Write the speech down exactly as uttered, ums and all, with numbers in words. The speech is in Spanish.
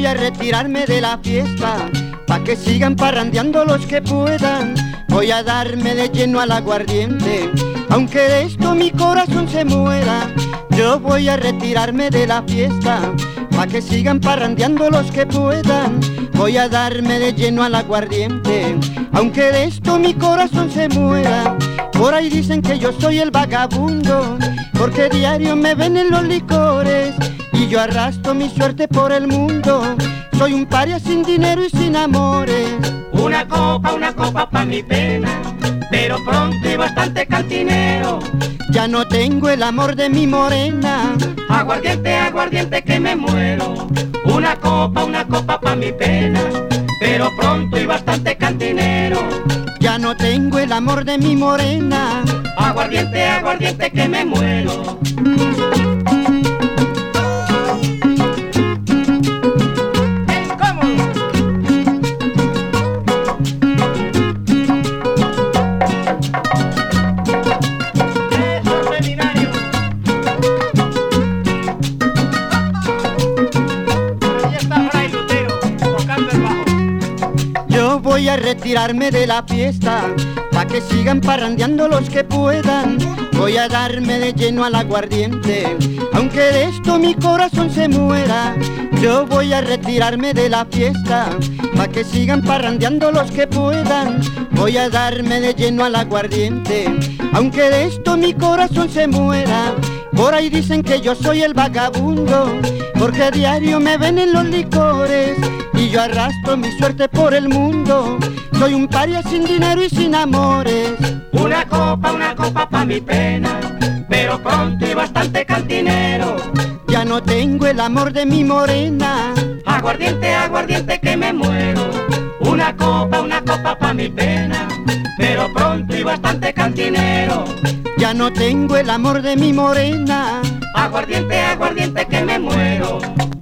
a retirarme de la fiesta, pa' que sigan parrandeando los que puedan. Voy a darme de lleno al aguardiente, aunque de esto mi corazón se muera. Yo voy a retirarme de la fiesta, pa' que sigan parrandeando los que puedan. Voy a darme de lleno al aguardiente, aunque de esto mi corazón se muera. Por ahí dicen que yo soy el vagabundo, porque diario me ven en los licores, y yo arrastro mi suerte por el mundo. Soy un paria sin dinero y sin amores. Una copa, una copa pa' mi pena, pero pronto y bastante cantinero. Ya no tengo el amor de mi morena. Aguardiente, aguardiente que me muero. Una copa, una copa pa' mi pena, pero pronto y bastante cantinero. Ya no tengo el amor de mi morena. Aguardiente, aguardiente que me muero. Voy a retirarme de la fiesta, pa' que sigan parrandeando los que puedan. Voy a darme de lleno al aguardiente, aunque de esto mi corazón se muera. Yo voy a retirarme de la fiesta, pa' que sigan parrandeando los que puedan. Voy a darme de lleno al aguardiente, aunque de esto mi corazón se muera. Por ahí dicen que yo soy el vagabundo, porque a diario me ven en los licores, y yo arrastro mi suerte por el mundo. Soy un paria sin dinero y sin amores. Una copa, una copa pa' mi pena, pero pronto y bastante cantinero. Ya no tengo el amor de mi morena. Aguardiente, aguardiente que me muero. Una copa, una copa pa' mi pena, pero pronto y bastante cantinero. Ya no tengo el amor de mi morena. Aguardiente, aguardiente que me muero.